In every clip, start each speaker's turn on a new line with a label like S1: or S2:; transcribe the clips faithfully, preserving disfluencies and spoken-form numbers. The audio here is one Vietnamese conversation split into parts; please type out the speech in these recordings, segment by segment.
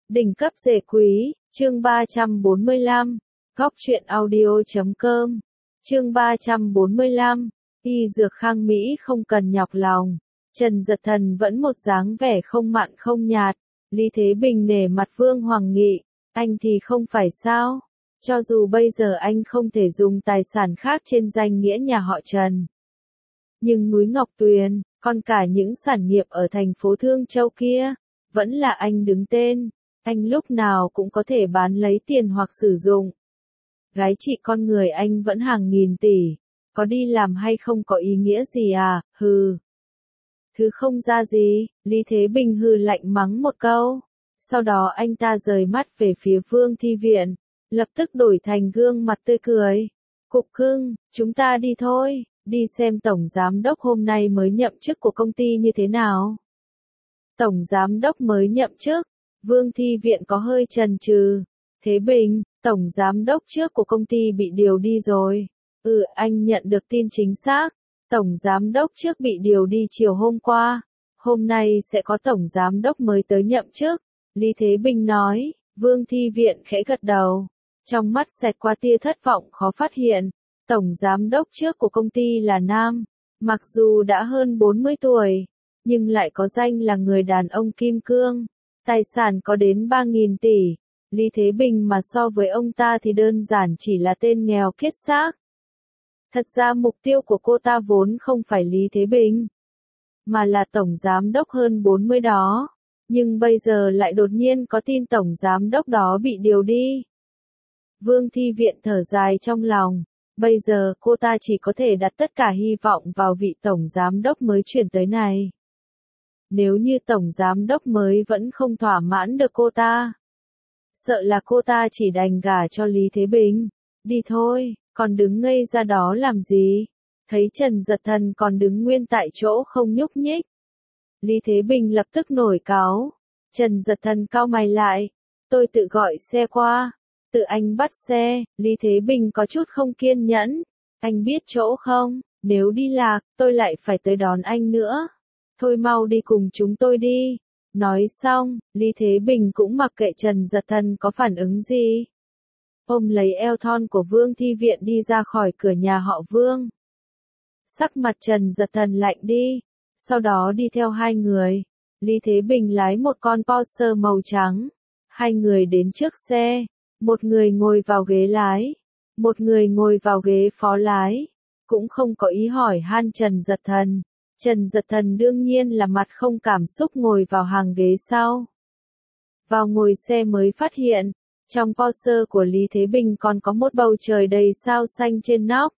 S1: Đỉnh cấp rể quý, chương ba trăm bốn mươi lăm, góc truyện audio chấm com, chương ba trăm bốn mươi lăm, y dược Khang Mỹ không cần nhọc lòng. Trần Dật Thần vẫn một dáng vẻ không mặn không nhạt, Lý Thế Bình nể mặt Vương Hoàng Nghị, anh thì không phải sao, cho dù bây giờ anh không thể dùng tài sản khác trên danh nghĩa nhà họ Trần. Nhưng núi Ngọc Tuyền, còn cả những sản nghiệp ở thành phố Thương Châu kia, vẫn là anh đứng tên, anh lúc nào cũng có thể bán lấy tiền hoặc sử dụng. Gái chị con người anh vẫn hàng nghìn tỷ, có đi làm hay không có ý nghĩa gì à, hừ. Thứ không ra gì, Lý Thế Bình hừ lạnh mắng một câu, sau đó anh ta rời mắt về phía Vương Thi Viện, lập tức đổi thành gương mặt tươi cười. Cục cưng, chúng ta đi thôi, đi xem tổng giám đốc hôm nay mới nhậm chức của công ty như thế nào. Tổng giám đốc mới nhậm chức, Vương Thi Viện có hơi chần chừ. Thế Bình, tổng giám đốc trước của công ty bị điều đi rồi. Ừ, anh nhận được tin chính xác. Tổng giám đốc trước bị điều đi chiều hôm qua. Hôm nay sẽ có tổng giám đốc mới tới nhậm chức. Lý Thế Bình nói. Vương Thi Viện khẽ gật đầu. Trong mắt xẹt qua tia thất vọng khó phát hiện. Tổng giám đốc trước của công ty là nam. Mặc dù đã hơn bốn mươi tuổi, nhưng lại có danh là người đàn ông kim cương. Tài sản có đến ba nghìn tỷ. Lý Thế Bình mà so với ông ta thì đơn giản chỉ là tên nghèo kiết xác. Thật ra mục tiêu của cô ta vốn không phải Lý Thế Bình, mà là tổng giám đốc hơn bốn mươi đó. Nhưng bây giờ lại đột nhiên có tin tổng giám đốc đó bị điều đi. Vương Thi Viện thở dài trong lòng. Bây giờ cô ta chỉ có thể đặt tất cả hy vọng vào vị tổng giám đốc mới chuyển tới này. Nếu như tổng giám đốc mới vẫn không thỏa mãn được cô ta, sợ là cô ta chỉ đành gả cho Lý Thế Bình. Đi thôi, còn đứng ngây ra đó làm gì? Thấy Trần Dật Thần còn đứng nguyên tại chỗ không nhúc nhích, Lý Thế Bình lập tức nổi cáu. Trần Dật Thần cau mày lại. Tôi tự gọi xe qua. Tự anh bắt xe. Lý Thế Bình có chút không kiên nhẫn. Anh biết chỗ không? Nếu đi lạc, tôi lại phải tới đón anh nữa. Thôi mau đi cùng chúng tôi đi. Nói xong, Lý Thế Bình cũng mặc kệ Trần Dật Thần có phản ứng gì. Ôm lấy eo thon của Vương Thi Viện đi ra khỏi cửa nhà họ Vương. Sắc mặt Trần Dật Thần lạnh đi. Sau đó đi theo hai người. Lý Thế Bình lái một con Porsche màu trắng. Hai người đến trước xe. Một người ngồi vào ghế lái. Một người ngồi vào ghế phó lái. Cũng không có ý hỏi han Trần Dật Thần. Trần Dật Thần đương nhiên là mặt không cảm xúc ngồi vào hàng ghế sau. Vào ngồi xe mới phát hiện, trong Porsche của Lý Thế Bình còn có một bầu trời đầy sao xanh trên nóc.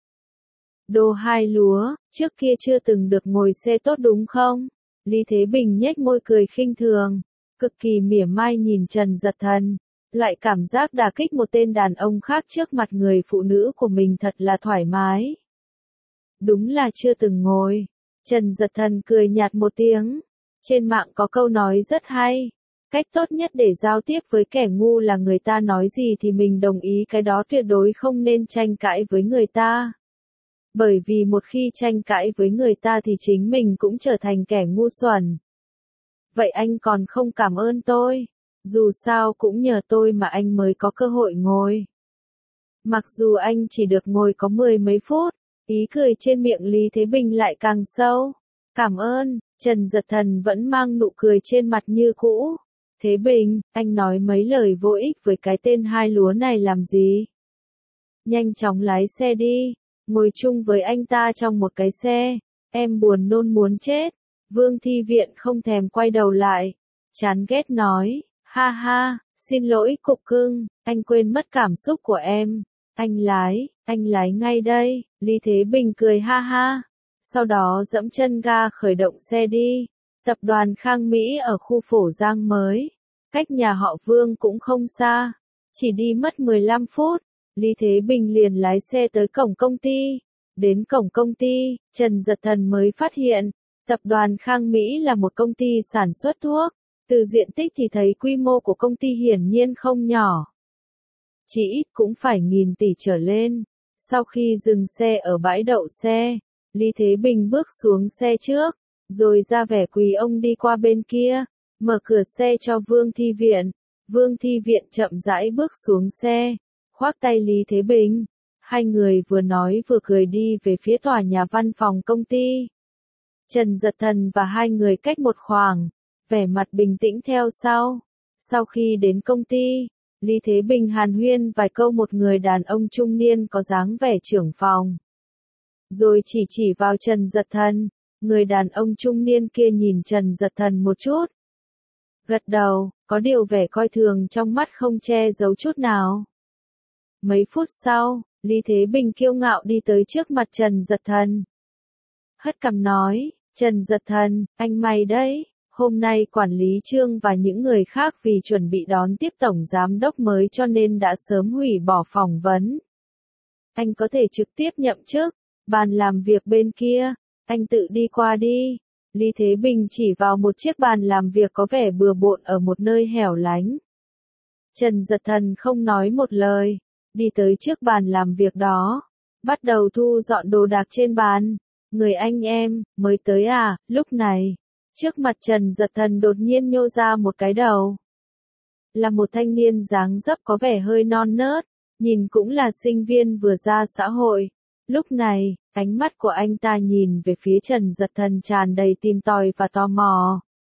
S1: Đồ hai lúa, trước kia chưa từng được ngồi xe tốt đúng không? Lý Thế Bình nhếch môi cười khinh thường, cực kỳ mỉa mai nhìn Trần Dật Thần. Loại cảm giác đả kích một tên đàn ông khác trước mặt người phụ nữ của mình thật là thoải mái. Đúng là chưa từng ngồi. Trần Dật Thần cười nhạt một tiếng. Trên mạng có câu nói rất hay. Cách tốt nhất để giao tiếp với kẻ ngu là người ta nói gì thì mình đồng ý cái đó, tuyệt đối không nên tranh cãi với người ta. Bởi vì một khi tranh cãi với người ta thì chính mình cũng trở thành kẻ ngu xuẩn. Vậy anh còn không cảm ơn tôi. Dù sao cũng nhờ tôi mà anh mới có cơ hội ngồi. Mặc dù anh chỉ được ngồi có mười mấy phút. Ý cười trên miệng Lý Thế Bình lại càng sâu. Cảm ơn. Trần Dật Thần vẫn mang nụ cười trên mặt như cũ. Thế Bình, anh nói mấy lời vô ích với cái tên hai lúa này làm gì? Nhanh chóng lái xe đi. Ngồi chung với anh ta trong một cái xe. Em buồn nôn muốn chết. Vương Thi Viện không thèm quay đầu lại. Chán ghét nói. Ha ha, xin lỗi cục cưng, anh quên mất cảm xúc của em. Anh lái, anh lái ngay đây. Lý Thế Bình cười ha ha. Sau đó dẫm chân ga khởi động xe đi. Tập đoàn Khang Mỹ ở khu Phổ Giang mới. Cách nhà họ Vương cũng không xa. Chỉ đi mất mười lăm phút. Lý Thế Bình liền lái xe tới cổng công ty. Đến cổng công ty, Trần Dật Thần mới phát hiện. Tập đoàn Khang Mỹ là một công ty sản xuất thuốc. Từ diện tích thì thấy quy mô của công ty hiển nhiên không nhỏ. Chỉ ít cũng phải nghìn tỷ trở lên. Sau khi dừng xe ở bãi đậu xe, Lý Thế Bình bước xuống xe trước, rồi ra vẻ quỳ ông đi qua bên kia, mở cửa xe cho Vương Thi Viện. Vương Thi Viện chậm rãi bước xuống xe, khoác tay Lý Thế Bình. Hai người vừa nói vừa cười đi về phía tòa nhà văn phòng công ty. Trần Dật Thần và hai người cách một khoảng, vẻ mặt bình tĩnh theo sau. Sau khi đến công ty, Lý Thế Bình hàn huyên vài câu một người đàn ông trung niên có dáng vẻ trưởng phòng. Rồi chỉ chỉ vào Trần Dật Thần, người đàn ông trung niên kia nhìn Trần Dật Thần một chút. Gật đầu, có điều vẻ coi thường trong mắt không che giấu chút nào. Mấy phút sau, Lý Thế Bình kiêu ngạo đi tới trước mặt Trần Dật Thần. Hất cằm nói, Trần Dật Thần, anh may đấy, hôm nay quản lý Trương và những người khác vì chuẩn bị đón tiếp tổng giám đốc mới cho nên đã sớm hủy bỏ phỏng vấn. Anh có thể trực tiếp nhậm chức, bàn làm việc bên kia, anh tự đi qua đi. Lý Thế Bình chỉ vào một chiếc bàn làm việc có vẻ bừa bộn ở một nơi hẻo lánh. Trần Dật Thần không nói một lời, đi tới trước bàn làm việc đó, bắt đầu thu dọn đồ đạc trên bàn. Người anh em, mới tới à, lúc này, trước mặt Trần Dật Thần đột nhiên nhô ra một cái đầu. Là một thanh niên dáng dấp có vẻ hơi non nớt, nhìn cũng là sinh viên vừa ra xã hội. Lúc này, ánh mắt của anh ta nhìn về phía Trần Dật Thần tràn đầy tìm tòi và tò mò.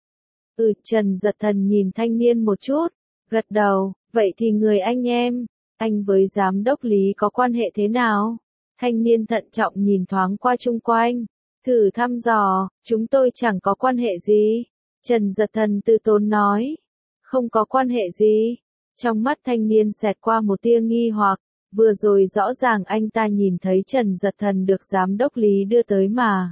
S1: Ừ, Trần Dật Thần nhìn thanh niên một chút, gật đầu, vậy thì người anh em, anh với giám đốc Lý có quan hệ thế nào? Thanh niên thận trọng nhìn thoáng qua chung quanh, thử thăm dò, chúng tôi chẳng có quan hệ gì. Trần Dật Thần từ tốn nói, không có quan hệ gì. Trong mắt thanh niên xẹt qua một tia nghi hoặc, vừa rồi rõ ràng anh ta nhìn thấy Trần Dật Thần được giám đốc Lý đưa tới mà.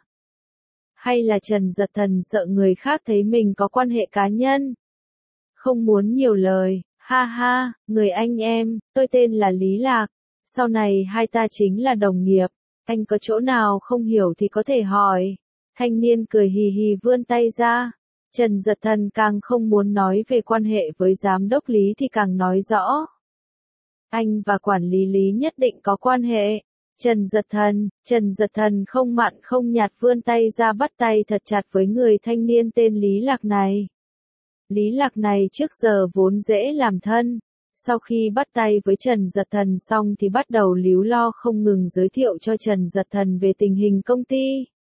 S1: Hay là Trần Dật Thần sợ người khác thấy mình có quan hệ cá nhân? Không muốn nhiều lời, ha ha, người anh em, tôi tên là Lý Lạc. Sau này hai ta chính là đồng nghiệp, anh có chỗ nào không hiểu thì có thể hỏi. Thanh niên cười hì hì vươn tay ra. Trần Dật Thần càng không muốn nói về quan hệ với giám đốc Lý thì càng nói rõ. Anh và quản lý Lý nhất định có quan hệ. Trần Dật Thần, Trần Dật Thần không mặn không nhạt vươn tay ra bắt tay thật chặt với người thanh niên tên Lý Lạc này. Lý Lạc này trước giờ vốn dễ làm thân. Sau khi bắt tay với Trần Dật Thần xong thì bắt đầu líu lo không ngừng giới thiệu cho Trần Dật Thần về tình hình công ty.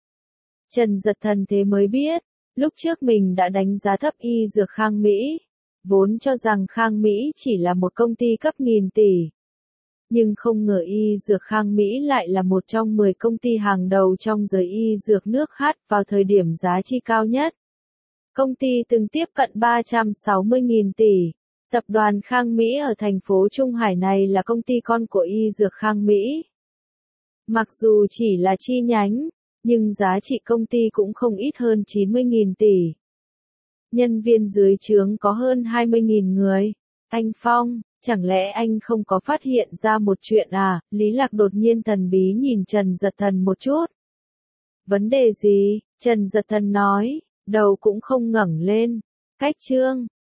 S1: Trần Dật Thần thế mới biết, lúc trước mình đã đánh giá thấp y dược Khang Mỹ, vốn cho rằng Khang Mỹ chỉ là một công ty cấp nghìn tỷ. Nhưng không ngờ y dược Khang Mỹ lại là một trong mười công ty hàng đầu trong giới y dược nước hát vào thời điểm giá trị cao nhất. Công ty từng tiếp cận ba trăm sáu mươi nghìn tỷ. Tập đoàn Khang Mỹ ở thành phố Trung Hải này là công ty con của y dược Khang Mỹ. Mặc dù chỉ là chi nhánh, nhưng giá trị công ty cũng không ít hơn chín mươi nghìn tỷ. Nhân viên dưới trướng có hơn hai mươi nghìn người. Anh Phong, chẳng lẽ anh không có phát hiện ra một chuyện à? Lý Lạc đột nhiên thần bí nhìn Trần Dật Thần một chút. Vấn đề gì? Trần Dật Thần nói, đầu cũng không ngẩng lên. Cách Trương,